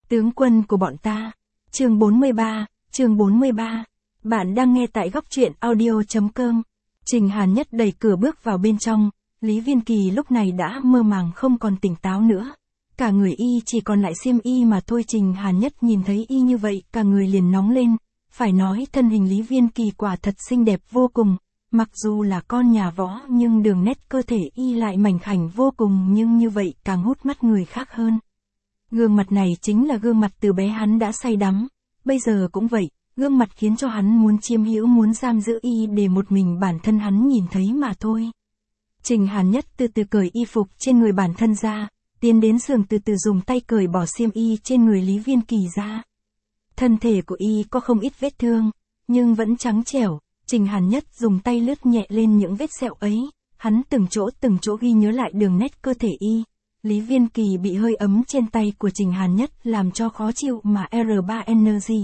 Tướng quân của bọn ta. Chương 43. Bạn đang nghe tại góc truyện audio.com. Trình Hàn Nhất đẩy cửa bước vào bên trong, Lý Viên Kỳ lúc này đã mơ màng không còn tỉnh táo nữa. Cả người y chỉ còn lại xiêm y mà thôi. Trình Hàn Nhất nhìn thấy y như vậy, cả người liền nóng lên. Phải nói thân hình Lý Viên Kỳ quả thật xinh đẹp vô cùng. Mặc dù là con nhà võ nhưng đường nét cơ thể y lại mảnh khảnh vô cùng, nhưng như vậy càng hút mắt người khác hơn. Gương mặt này chính là gương mặt từ bé hắn đã say đắm. Bây giờ cũng vậy, gương mặt khiến cho hắn muốn chiếm hữu, muốn giam giữ y để một mình bản thân hắn nhìn thấy mà thôi. Trình Hàn Nhất từ từ cởi y phục trên người bản thân ra, tiến đến giường từ từ dùng tay cởi bỏ xiêm y trên người Lý Viên Kỳ ra. Thân thể của y có không ít vết thương, nhưng vẫn trắng trẻo. Trình Hàn Nhất dùng tay lướt nhẹ lên những vết sẹo ấy, hắn từng chỗ ghi nhớ lại đường nét cơ thể y. Lý Viên Kỳ bị hơi ấm trên tay của Trình Hàn Nhất làm cho khó chịu mà R3NG.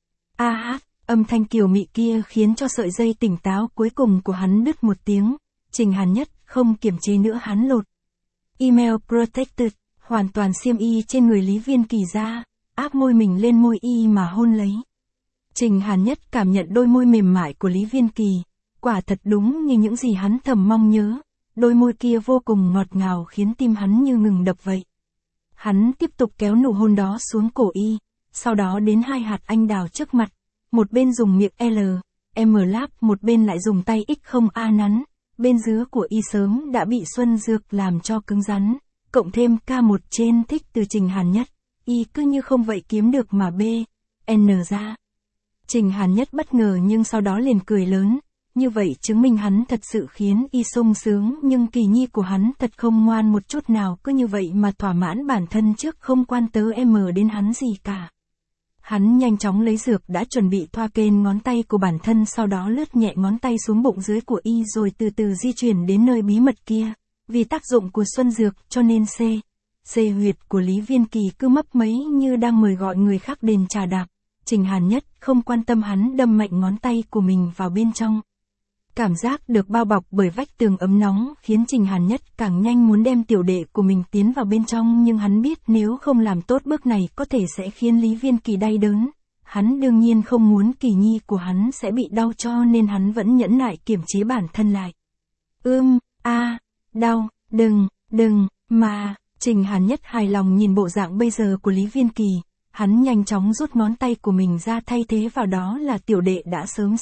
Âm thanh kiều mị kia khiến cho sợi dây tỉnh táo cuối cùng của hắn đứt một tiếng. Trình Hàn Nhất không kiềm chế nữa, hắn lột Email Protected, hoàn toàn xiêm y trên người Lý Viên Kỳ ra, áp môi mình lên môi y mà hôn lấy. Trình Hàn Nhất cảm nhận đôi môi mềm mại của Lý Viên Kỳ, quả thật đúng như những gì hắn thầm mong nhớ. Đôi môi kia vô cùng ngọt ngào khiến tim hắn như ngừng đập vậy. Hắn tiếp tục kéo nụ hôn đó xuống cổ y, sau đó đến hai hạt anh đào trước mặt, một bên dùng miệng lap, một bên lại dùng tay X0A nắn, bên dưới của y sớm đã bị xuân dược làm cho cứng rắn, cộng thêm K1 trên thích từ Trình Hàn Nhất, y cứ như không vậy kiếm được mà BN ra. Trình Hàn Nhất bất ngờ nhưng sau đó liền cười lớn. Như vậy chứng minh hắn thật sự khiến y sung sướng, nhưng Kỳ Nhi của hắn thật không ngoan một chút nào, cứ như vậy mà thỏa mãn bản thân trước không quan tớ đến hắn gì cả. Hắn nhanh chóng lấy dược đã chuẩn bị thoa kên ngón tay của bản thân, sau đó lướt nhẹ ngón tay xuống bụng dưới của y rồi từ từ di chuyển đến nơi bí mật kia. Vì tác dụng của xuân dược cho nên C huyệt của Lý Viên Kỳ cứ mấp mấy như đang mời gọi người khác đền trà đạp. Trình Hàn Nhất không quan tâm, hắn đâm mạnh ngón tay của mình vào bên trong. Cảm giác được bao bọc bởi vách tường ấm nóng khiến Trình Hàn Nhất càng nhanh muốn đem tiểu đệ của mình tiến vào bên trong, nhưng hắn biết nếu không làm tốt bước này có thể sẽ khiến Lý Viên Kỳ đau đớn. Hắn đương nhiên không muốn Kỳ Nhi của hắn sẽ bị đau, cho nên hắn vẫn nhẫn nại kiềm chế bản thân lại. Đau, đừng, mà. Trình Hàn Nhất hài lòng nhìn bộ dạng bây giờ của Lý Viên Kỳ, hắn nhanh chóng rút ngón tay của mình ra, thay thế vào đó là tiểu đệ đã sớm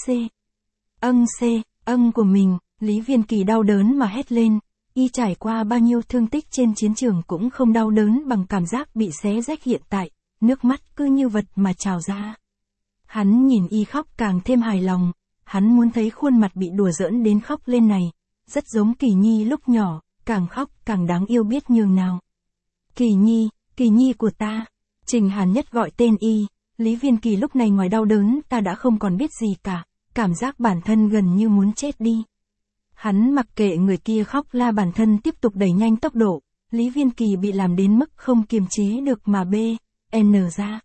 âng của mình. Lý Viên Kỳ đau đớn mà hét lên, y trải qua bao nhiêu thương tích trên chiến trường cũng không đau đớn bằng cảm giác bị xé rách hiện tại, nước mắt cứ như vật mà trào ra. Hắn nhìn y khóc càng thêm hài lòng, hắn muốn thấy khuôn mặt bị đùa giỡn đến khóc lên này, rất giống Kỳ Nhi lúc nhỏ, càng khóc càng đáng yêu biết nhường nào. Kỳ Nhi của ta. Trình Hàn Nhất gọi tên y. Lý Viên Kỳ lúc này ngoài đau đớn ta đã không còn biết gì cả, cảm giác bản thân gần như muốn chết đi. Hắn mặc kệ người kia khóc la, bản thân tiếp tục đẩy nhanh tốc độ. Lý Viên Kỳ bị làm đến mức không kiềm chế được mà BN ra.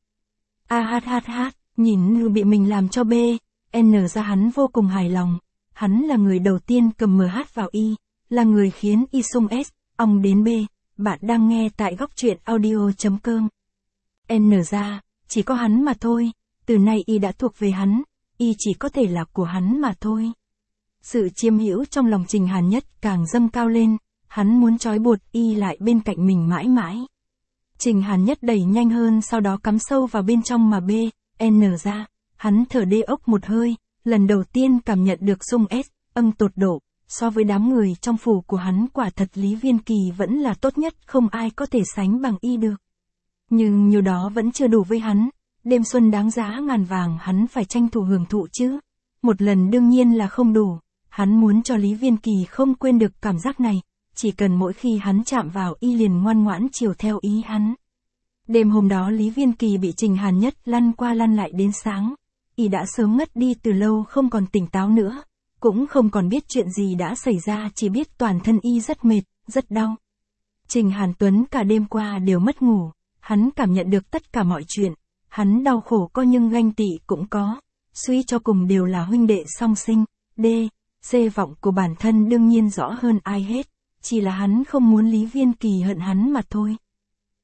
Nhìn như bị mình làm cho BN ra, hắn vô cùng hài lòng. Hắn là người đầu tiên cầm MH vào y, là người khiến y sung ong đến B. Bạn đang nghe tại góc truyện audio.com. N ra, chỉ có hắn mà thôi, từ nay y đã thuộc về hắn, y chỉ có thể là của hắn mà thôi. Sự chiếm hữu trong lòng Trình Hàn Nhất càng dâng cao lên, hắn muốn trói buộc y lại bên cạnh mình mãi mãi. Trình Hàn Nhất đẩy nhanh hơn, sau đó cắm sâu vào bên trong mà BN ra, hắn thở đê ốc một hơi, lần đầu tiên cảm nhận được sung âng tột độ. So với đám người trong phủ của hắn, quả thật Lý Viên Kỳ vẫn là tốt nhất, không ai có thể sánh bằng y được. Nhưng nhiều đó vẫn chưa đủ với hắn, đêm xuân đáng giá ngàn vàng hắn phải tranh thủ hưởng thụ chứ. Một lần đương nhiên là không đủ, hắn muốn cho Lý Viên Kỳ không quên được cảm giác này, chỉ cần mỗi khi hắn chạm vào y liền ngoan ngoãn chiều theo ý hắn. Đêm hôm đó Lý Viên Kỳ bị Trình Hàn Nhất lăn qua lăn lại đến sáng, y đã sớm ngất đi từ lâu, không còn tỉnh táo nữa. Cũng không còn biết chuyện gì đã xảy ra, chỉ biết toàn thân y rất mệt, rất đau. Trình Hàn Tuấn cả đêm qua đều mất ngủ, hắn cảm nhận được tất cả mọi chuyện, hắn đau khổ có nhưng ganh tị cũng có, suy cho cùng đều là huynh đệ song sinh. C vọng của bản thân đương nhiên rõ hơn ai hết, chỉ là hắn không muốn Lý Viên Kỳ hận hắn mà thôi.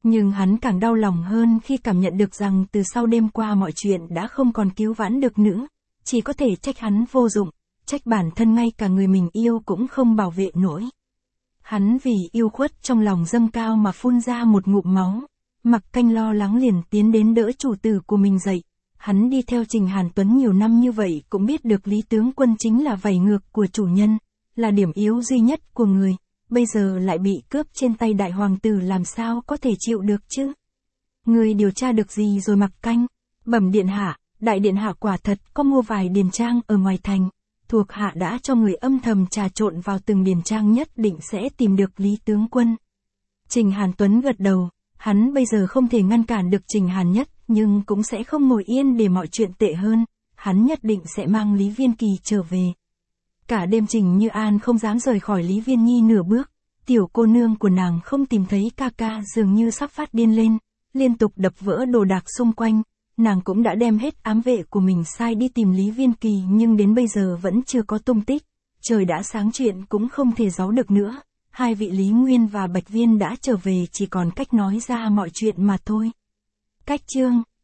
Nhưng hắn càng đau lòng hơn khi cảm nhận được rằng từ sau đêm qua mọi chuyện đã không còn cứu vãn được nữa, chỉ có thể trách hắn vô dụng, trách bản thân ngay cả người mình yêu cũng không bảo vệ nổi. Hắn vì yêu khuất trong lòng dâng cao mà phun ra một ngụm máu, Mặc Canh lo lắng liền tiến đến đỡ chủ tử của mình dậy. Hắn đi theo Trình Hàn Tuấn nhiều năm như vậy cũng biết được Lý tướng quân chính là vảy ngược của chủ nhân, là điểm yếu duy nhất của người, bây giờ lại bị cướp trên tay đại hoàng tử làm sao có thể chịu được chứ? Người điều tra được gì rồi Mặc Canh? Bẩm điện hạ, đại điện hạ quả thật có mua vài điền trang ở ngoài thành, thuộc hạ đã cho người âm thầm trà trộn vào từng điền trang nhất định sẽ tìm được Lý tướng quân. Trình Hàn Tuấn gật đầu, hắn bây giờ không thể ngăn cản được Trình Hàn Nhất, nhưng cũng sẽ không ngồi yên để mọi chuyện tệ hơn, hắn nhất định sẽ mang Lý Viên Kỳ trở về. Cả đêm Trình Như An không dám rời khỏi Lý Viên Nhi nửa bước, tiểu cô nương của nàng không tìm thấy ca ca dường như sắp phát điên lên, liên tục đập vỡ đồ đạc xung quanh, nàng cũng đã đem hết ám vệ của mình sai đi tìm Lý Viên Kỳ nhưng đến bây giờ vẫn chưa có tung tích, trời đã sáng chuyện cũng không thể giấu được nữa, hai vị Lý Nguyên và Bạch Viên đã trở về chỉ còn cách nói ra mọi chuyện mà thôi. Cách chương